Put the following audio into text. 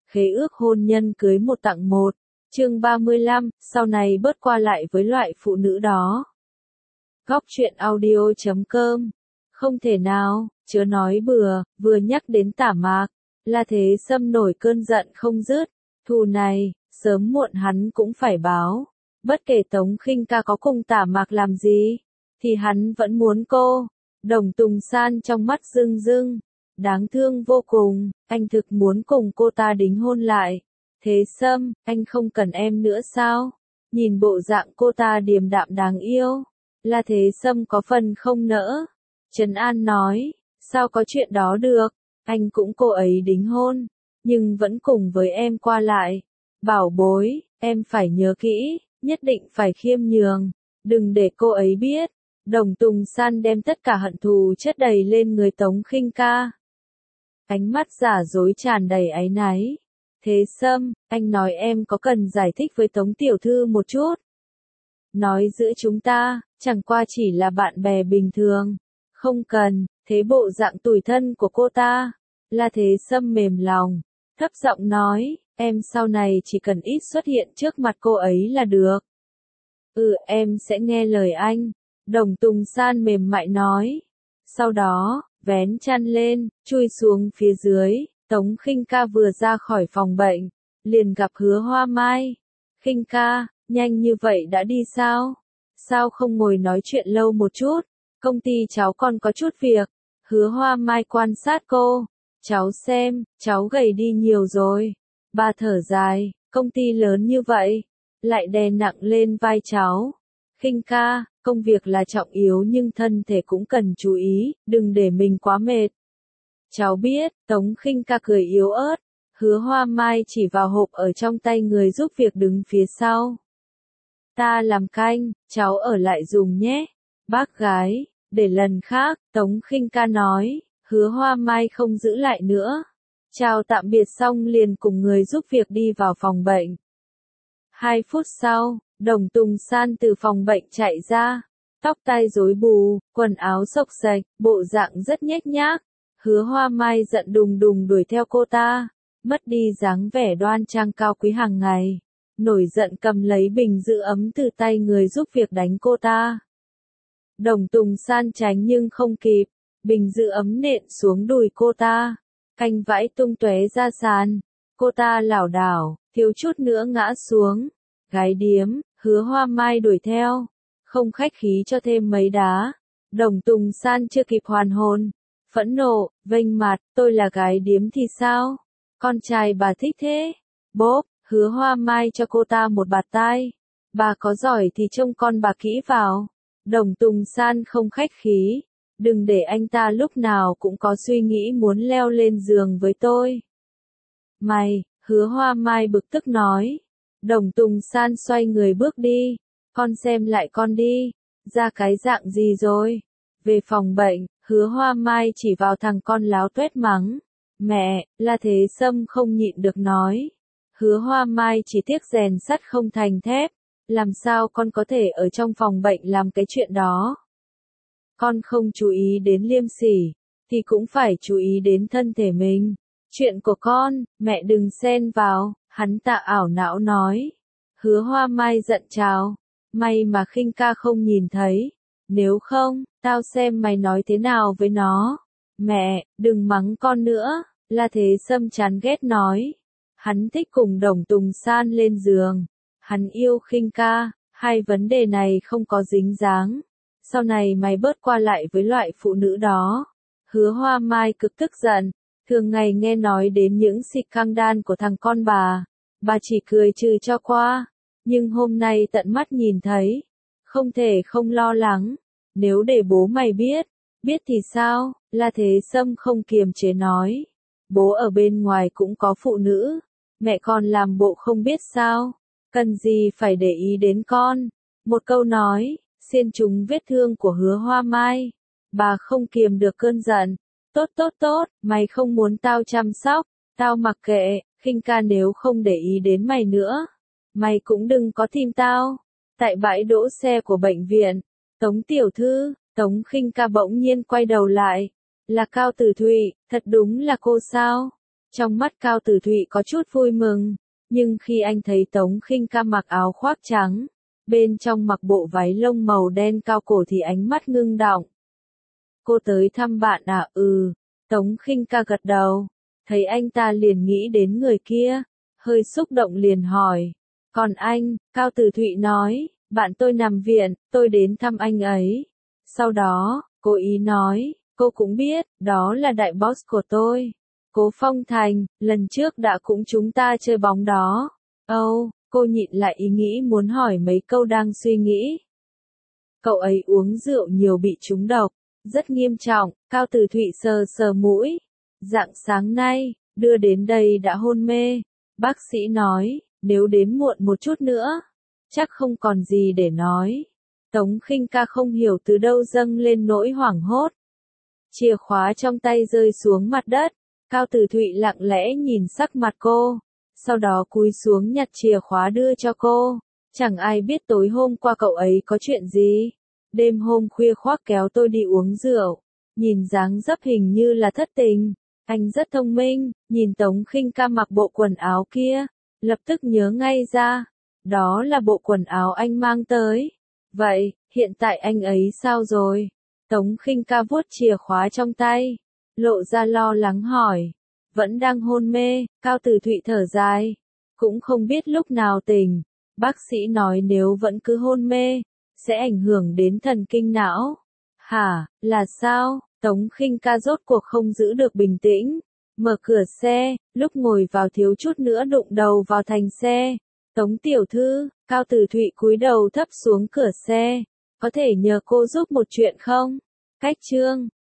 khế ước hôn nhân cưới một tặng một. Chương 35, sau này bớt qua lại với loại phụ nữ đó. Góc truyện audio.com. Không thể nào, chớ nói bừa, vừa nhắc đến Tả Mạc, La Thế Sâm nổi cơn giận không dứt. Thù này, sớm muộn hắn cũng phải báo. Bất kể Tống Khinh Ca có cùng Tả Mạc làm gì, thì hắn vẫn muốn cô. Đồng Tùng San trong mắt rưng rưng. Đáng thương vô cùng, anh thực muốn cùng cô ta đính hôn lại. Thế Sâm, anh không cần em nữa sao? Nhìn bộ dạng cô ta điềm đạm đáng yêu. La Thế Sâm có phần không nỡ. Trấn An nói, sao có chuyện đó được, anh cũng cô ấy đính hôn, nhưng vẫn cùng với em qua lại. Bảo bối, em phải nhớ kỹ, nhất định phải khiêm nhường, đừng để cô ấy biết. Đồng Tùng San đem tất cả hận thù chất đầy lên người Tống Khinh Ca. Ánh mắt giả dối tràn đầy áy náy. Thế Sâm, anh nói em có cần giải thích với Tống Tiểu Thư một chút? Nói giữa chúng ta, chẳng qua chỉ là bạn bè bình thường. Không cần, thế bộ dạng tủi thân của cô ta. La Thế Sâm mềm lòng, thấp giọng nói, em sau này chỉ cần ít xuất hiện trước mặt cô ấy là được. Em sẽ nghe lời anh. Đồng Tùng San mềm mại nói. Sau đó, vén chăn lên, chui xuống phía dưới. Tống Khinh Ca vừa ra khỏi phòng bệnh, liền gặp Hứa Hoa Mai. Khinh Ca, nhanh như vậy đã đi sao? Sao không ngồi nói chuyện lâu một chút? Công ty cháu còn có chút việc. Hứa Hoa Mai quan sát cô. Cháu xem, cháu gầy đi nhiều rồi. Bà thở dài, công ty lớn như vậy, lại đè nặng lên vai cháu. Khinh Ca, công việc là trọng yếu nhưng thân thể cũng cần chú ý, đừng để mình quá mệt. Cháu biết, Tống Khinh Ca cười yếu ớt. Hứa Hoa Mai chỉ vào hộp ở trong tay người giúp việc đứng phía sau. Ta làm canh, cháu ở lại dùng nhé. Bác gái, để lần khác, Tống Khinh Ca nói. Hứa Hoa Mai không giữ lại nữa. Chào tạm biệt xong liền cùng người giúp việc đi vào phòng bệnh. 2 phút sau, Đồng Tùng San từ phòng bệnh chạy ra. Tóc tai rối bù, quần áo xộc xệch, bộ dạng rất nhếch nhác. Hứa Hoa Mai giận đùng đùng đuổi theo cô ta, mất đi dáng vẻ đoan trang cao quý hàng ngày. Nổi giận cầm lấy bình giữ ấm từ tay người giúp việc đánh cô ta. Đồng Tùng San tránh nhưng không kịp, bình giữ ấm nện xuống đùi cô ta, canh vãi tung tóe ra sàn. Cô ta lảo đảo, thiếu chút nữa ngã xuống. Gái điếm, Hứa Hoa Mai đuổi theo, không khách khí cho thêm mấy đá. Đồng Tùng San chưa kịp hoàn hồn, phẫn nộ, vênh mặt, tôi là gái điếm thì sao? Con trai bà thích thế? Bốp, Hứa Hoa Mai cho cô ta một bạt tai. Bà có giỏi thì trông con bà kỹ vào. Đồng Tùng San không khách khí. Đừng để anh ta lúc nào cũng có suy nghĩ muốn leo lên giường với tôi. Mày, Hứa Hoa Mai bực tức nói. Đồng Tùng San xoay người bước đi. Con xem lại con đi. Ra cái dạng gì rồi? Về phòng bệnh, Hứa Hoa Mai chỉ vào thằng con láo tuét mắng. Mẹ, La Thế Sâm không nhịn được nói. Hứa Hoa Mai chỉ tiếc rèn sắt không thành thép. Làm sao con có thể ở trong phòng bệnh làm cái chuyện đó? Con không chú ý đến liêm sỉ, thì cũng phải chú ý đến thân thể mình. Chuyện của con, mẹ đừng xen vào, hắn ta ảo não nói. Hứa Hoa Mai giận chào. May mà Khinh Ca không nhìn thấy. Nếu không, tao xem mày nói thế nào với nó. Mẹ, đừng mắng con nữa, La Thế Sâm chán ghét nói. Hắn thích cùng Đồng Tùng San lên giường. Hắn yêu Khinh Ca, hai vấn đề này không có dính dáng. Sau này mày bớt qua lại với loại phụ nữ đó. Hứa Hoa Mai cực tức giận. Thường ngày nghe nói đến những scandal của thằng con bà chỉ cười trừ cho qua. Nhưng hôm nay tận mắt nhìn thấy, không thể không lo lắng. Nếu để bố mày biết thì sao? La Thế Sâm không kiềm chế nói. Bố ở bên ngoài cũng có phụ nữ, mẹ còn làm bộ không biết sao? Cần gì phải để ý đến con? Một câu nói, xiên trúng vết thương của Hứa Hoa Mai. Bà không kiềm được cơn giận. Tốt, mày không muốn tao chăm sóc, tao mặc kệ. Khinh Ca nếu không để ý đến mày nữa, mày cũng đừng có tìm tao. Tại bãi đỗ xe của bệnh viện, Tống Tiểu Thư, Tống Khinh Ca bỗng nhiên quay đầu lại. Là Cao Tử Thụy, thật đúng là cô sao? Trong mắt Cao Tử Thụy có chút vui mừng, nhưng khi anh thấy Tống Khinh Ca mặc áo khoác trắng, bên trong mặc bộ váy lông màu đen cao cổ thì ánh mắt ngưng đọng. Cô tới thăm bạn à? Ừ. Tống Khinh Ca gật đầu, thấy anh ta liền nghĩ đến người kia, hơi xúc động liền hỏi. Còn anh? Cao Tử Thụy nói, bạn tôi nằm viện, tôi đến thăm anh ấy. Sau đó, cô ý nói, cô cũng biết, đó là đại boss của tôi. Cố Phong Thành, lần trước đã cũng chúng ta chơi bóng đó. Cô nhịn lại ý nghĩ muốn hỏi mấy câu đang suy nghĩ. Cậu ấy uống rượu nhiều bị trúng độc, rất nghiêm trọng. Cao Tử Thụy sờ sờ mũi. Rạng sáng nay, đưa đến đây đã hôn mê. Bác sĩ nói, nếu đến muộn một chút nữa, chắc không còn gì để nói. Tống Khinh Ca không hiểu từ đâu dâng lên nỗi hoảng hốt. Chìa khóa trong tay rơi xuống mặt đất. Cao Tử Thụy lặng lẽ nhìn sắc mặt cô, sau đó cúi xuống nhặt chìa khóa đưa cho cô. Chẳng ai biết tối hôm qua cậu ấy có chuyện gì. Đêm hôm khuya khoác kéo tôi đi uống rượu, nhìn dáng dấp hình như là thất tình. Anh rất thông minh, nhìn Tống Khinh Ca mặc bộ quần áo kia, lập tức nhớ ngay ra, đó là bộ quần áo anh mang tới. Vậy, hiện tại anh ấy sao rồi? Tống Khinh Ca vuốt chìa khóa trong tay, lộ ra lo lắng hỏi. Vẫn đang hôn mê. Cao Tử Thụy thở dài, cũng không biết lúc nào tỉnh. Bác sĩ nói nếu vẫn cứ hôn mê, sẽ ảnh hưởng đến thần kinh não. Hả, là sao? Tống Khinh Ca rốt cuộc không giữ được bình tĩnh, mở cửa xe, lúc ngồi vào thiếu chút nữa đụng đầu vào thành xe. Tống tiểu thư. Cao Tử Thụy cúi đầu thấp xuống cửa xe, có thể nhờ cô giúp một chuyện không? Cách chương